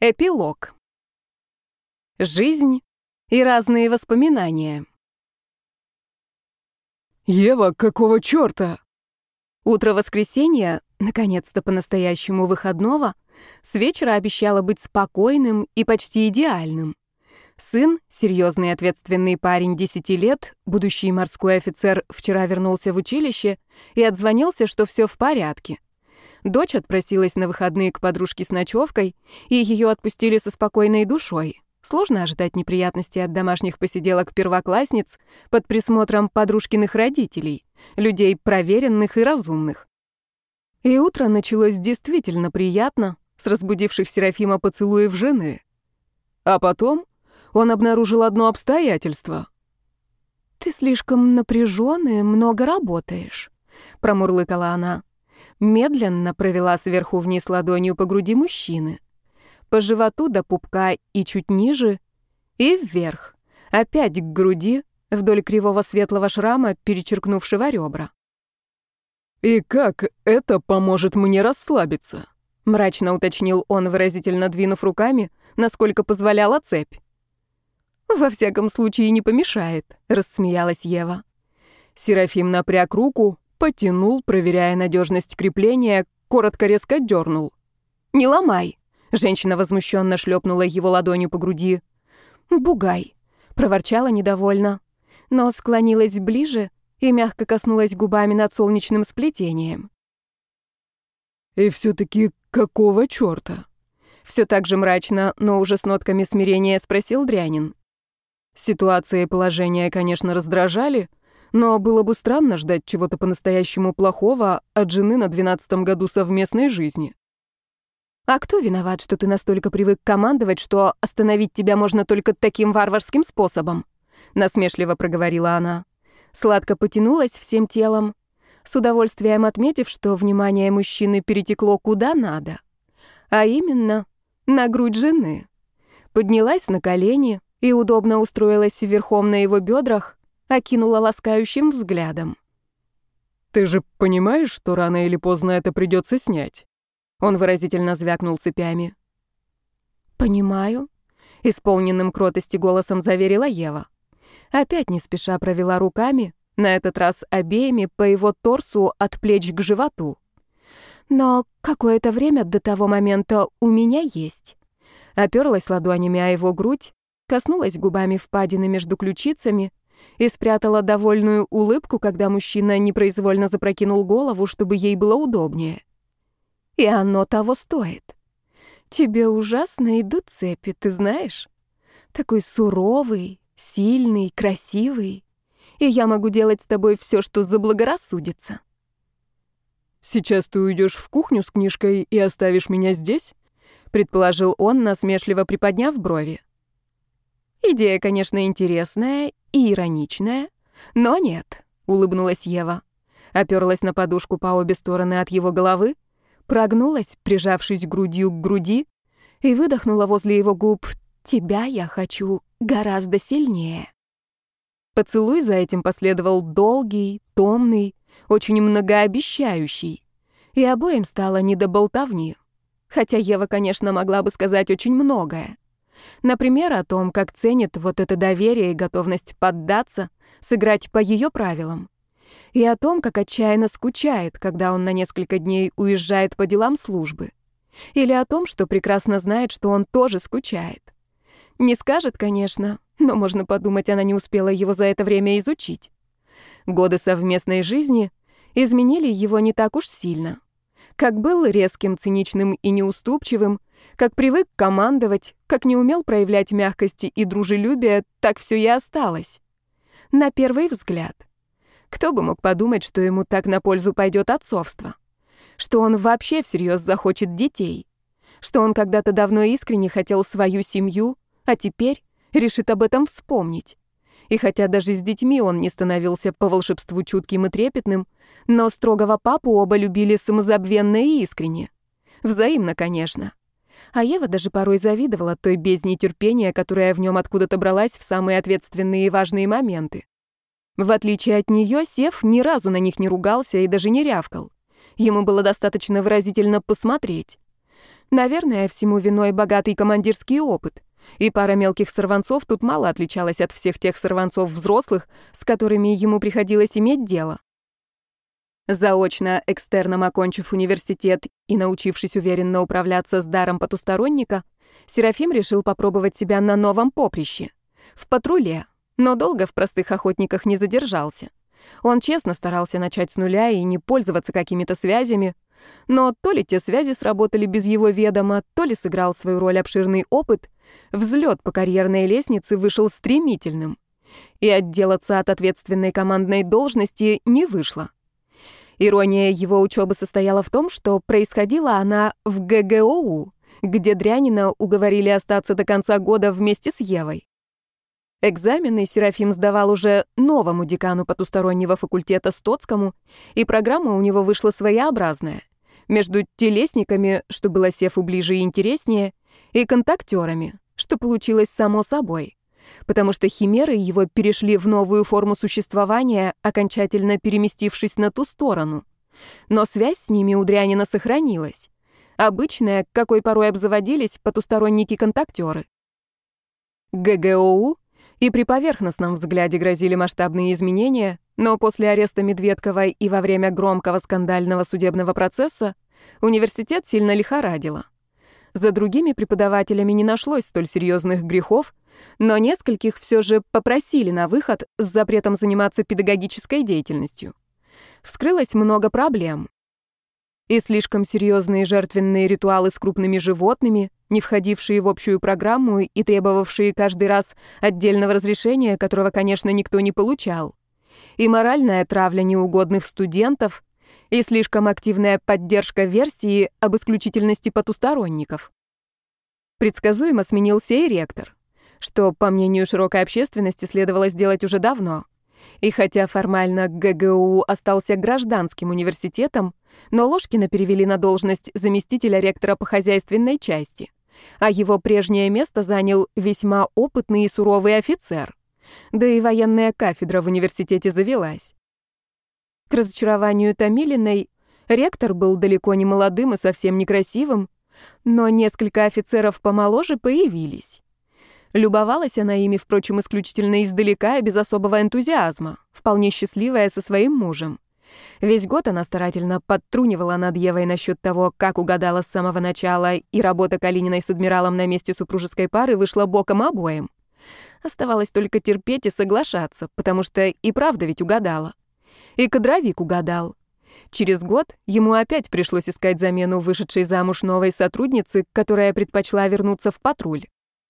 Эпилог. Жизнь и разные воспоминания. «Ева, какого чёрта?» Утро воскресенья, наконец-то по-настоящему выходного, с вечера обещало быть спокойным и почти идеальным. Сын, серьезный и ответственный парень 10 лет, будущий морской офицер, вчера вернулся в училище и отзвонился, что все в порядке. Дочь отпросилась на выходные к подружке с ночевкой, и ее отпустили со спокойной душой. Сложно ожидать неприятностей от домашних посиделок первоклассниц под присмотром подружкиных родителей, людей проверенных и разумных. И утро началось действительно приятно, с разбудивших Серафима поцелуев жены. А потом он обнаружил одно обстоятельство. «Ты слишком напряжён и много работаешь», — промурлыкала она. Медленно провела сверху вниз ладонью по груди мужчины, по животу до пупка и чуть ниже, и вверх, опять к груди, вдоль кривого светлого шрама, перечеркнувшего ребра. «И как это поможет мне расслабиться?» — мрачно уточнил он, выразительно двинув руками, насколько позволяла цепь. «Во всяком случае, не помешает», — рассмеялась Ева. Серафим напряг руку, потянул, проверяя надежность крепления, коротко-резко дернул. «Не ломай!» — женщина возмущенно шлепнула его ладонью по груди. «Бугай!» — проворчала недовольно, но склонилась ближе и мягко коснулась губами над солнечным сплетением. «И все-таки какого черта?» Все так же мрачно, но уже с нотками смирения спросил Дрянин. Ситуация и положение, конечно, раздражали, но было бы странно ждать чего-то по-настоящему плохого от жены на 12-м году совместной жизни. «А кто виноват, что ты настолько привык командовать, что остановить тебя можно только таким варварским способом?» — насмешливо проговорила она. Сладко потянулась всем телом, с удовольствием отметив, что внимание мужчины перетекло куда надо, а именно на грудь жены. Поднялась на колени и удобно устроилась верхом на его бедрах, окинула ласкающим взглядом. «Ты же понимаешь, что рано или поздно это придется снять?» Он выразительно звякнул цепями. «Понимаю», — исполненным кротости голосом заверила Ева. Опять не спеша провела руками, на этот раз обеими по его торсу от плеч к животу. «Но какое-то время до того момента у меня есть». Оперлась ладонями о его грудь, коснулась губами впадины между ключицами и спрятала довольную улыбку, когда мужчина непроизвольно запрокинул голову, чтобы ей было удобнее. И оно того стоит. Тебе ужасно идут цепи, ты знаешь? Такой суровый, сильный, красивый. И я могу делать с тобой все, что заблагорассудится. «Сейчас ты уйдешь в кухню с книжкой и оставишь меня здесь?» — предположил он, насмешливо приподняв брови. «Идея, конечно, интересная и ироничная, но нет», — улыбнулась Ева. Оперлась на подушку по обе стороны от его головы, прогнулась, прижавшись грудью к груди, и выдохнула возле его губ: «Тебя я хочу гораздо сильнее». Поцелуй за этим последовал долгий, томный, очень многообещающий, и обоим стало не до болтовни. Хотя Ева, конечно, могла бы сказать очень многое. Например, о том, как ценит вот это доверие и готовность поддаться, сыграть по ее правилам. И о том, как отчаянно скучает, когда он на несколько дней уезжает по делам службы. Или о том, что прекрасно знает, что он тоже скучает. Не скажет, конечно, но можно подумать, она не успела его за это время изучить. Годы совместной жизни изменили его не так уж сильно. Как был резким, циничным и неуступчивым, как привык командовать, как не умел проявлять мягкости и дружелюбие, так все и осталось. На первый взгляд. Кто бы мог подумать, что ему так на пользу пойдет отцовство? Что он вообще всерьез захочет детей? Что он когда-то давно искренне хотел свою семью, а теперь решит об этом вспомнить? И хотя даже с детьми он не становился по волшебству чутким и трепетным, но строгого папу оба любили самозабвенно и искренне. Взаимно, конечно. А Ева даже порой завидовала той бездне терпения, которая в нем откуда-то бралась в самые ответственные и важные моменты. В отличие от нее, Сев ни разу на них не ругался и даже не рявкал. Ему было достаточно выразительно посмотреть. Наверное, всему виной богатый командирский опыт. И пара мелких сорванцов тут мало отличалась от всех тех сорванцов взрослых, с которыми ему приходилось иметь дело. Заочно, экстерном окончив университет и научившись уверенно управляться с даром потусторонника, Серафим решил попробовать себя на новом поприще — в патруле, но долго в простых охотниках не задержался. Он честно старался начать с нуля и не пользоваться какими-то связями, но то ли те связи сработали без его ведома, то ли сыграл свою роль обширный опыт, взлет по карьерной лестнице вышел стремительным, и отделаться от ответственной командной должности не вышло. Ирония его учебы состояла в том, что происходила она в ГГОУ, где Дрянина уговорили остаться до конца года вместе с Евой. Экзамены Серафим сдавал уже новому декану потустороннего факультета Стоцкому, и программа у него вышла своеобразная. Между телесниками, что было Сефу ближе и интереснее, и контактерами, что получилось само собой. Потому что химеры его перешли в новую форму существования, окончательно переместившись на ту сторону. Но связь с ними у Дрянина сохранилась. Обычная, какой порой обзаводились потусторонники-контактеры. ГГОУ и при поверхностном взгляде грозили масштабные изменения, но после ареста Медведковой и во время громкого скандального судебного процесса университет сильно лихорадило. За другими преподавателями не нашлось столь серьезных грехов, но нескольких все же попросили на выход с запретом заниматься педагогической деятельностью. Вскрылось много проблем. И слишком серьезные жертвенные ритуалы с крупными животными, не входившие в общую программу и требовавшие каждый раз отдельного разрешения, которого, конечно, никто не получал. И моральная травля неугодных студентов, и слишком активная поддержка версии об исключительности потусторонников. Предсказуемо сменился и ректор, что, по мнению широкой общественности, следовало сделать уже давно. И хотя формально ГГУ остался гражданским университетом, но Ложкина перевели на должность заместителя ректора по хозяйственной части, а его прежнее место занял весьма опытный и суровый офицер. Да и военная кафедра в университете завелась. К разочарованию Томилиной, ректор был далеко не молодым и совсем некрасивым, но несколько офицеров помоложе появились. Любовалась она ими, впрочем, исключительно издалека и без особого энтузиазма, вполне счастливая со своим мужем. Весь год она старательно подтрунивала над Евой насчет того, как угадала с самого начала, и работа Калининой с адмиралом на месте супружеской пары вышла боком обоим. Оставалось только терпеть и соглашаться, потому что и правда ведь угадала. И кадровик угадал. Через год ему опять пришлось искать замену вышедшей замуж новой сотрудницы, которая предпочла вернуться в патруль.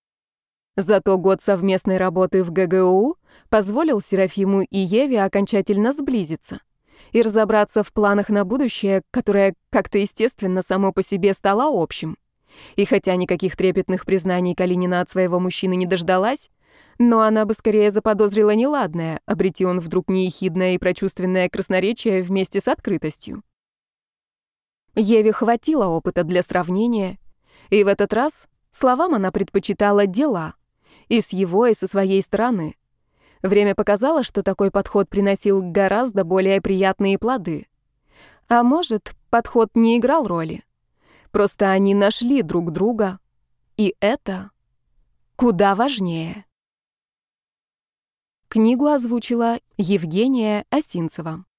Зато год совместной работы в ГГУ позволил Серафиму и Еве окончательно сблизиться и разобраться в планах на будущее, которое как-то естественно само по себе стало общим. И хотя никаких трепетных признаний Калинина от своего мужчины не дождалась, но она бы скорее заподозрила неладное, обрети он вдруг неехидное и прочувственное красноречие вместе с открытостью. Еве хватило опыта для сравнения, и в этот раз словам она предпочитала дела, и с его, и со своей стороны. Время показало, что такой подход приносил гораздо более приятные плоды. А может, подход не играл роли. Просто они нашли друг друга, и это куда важнее. Книгу озвучила Евгения Осинцева.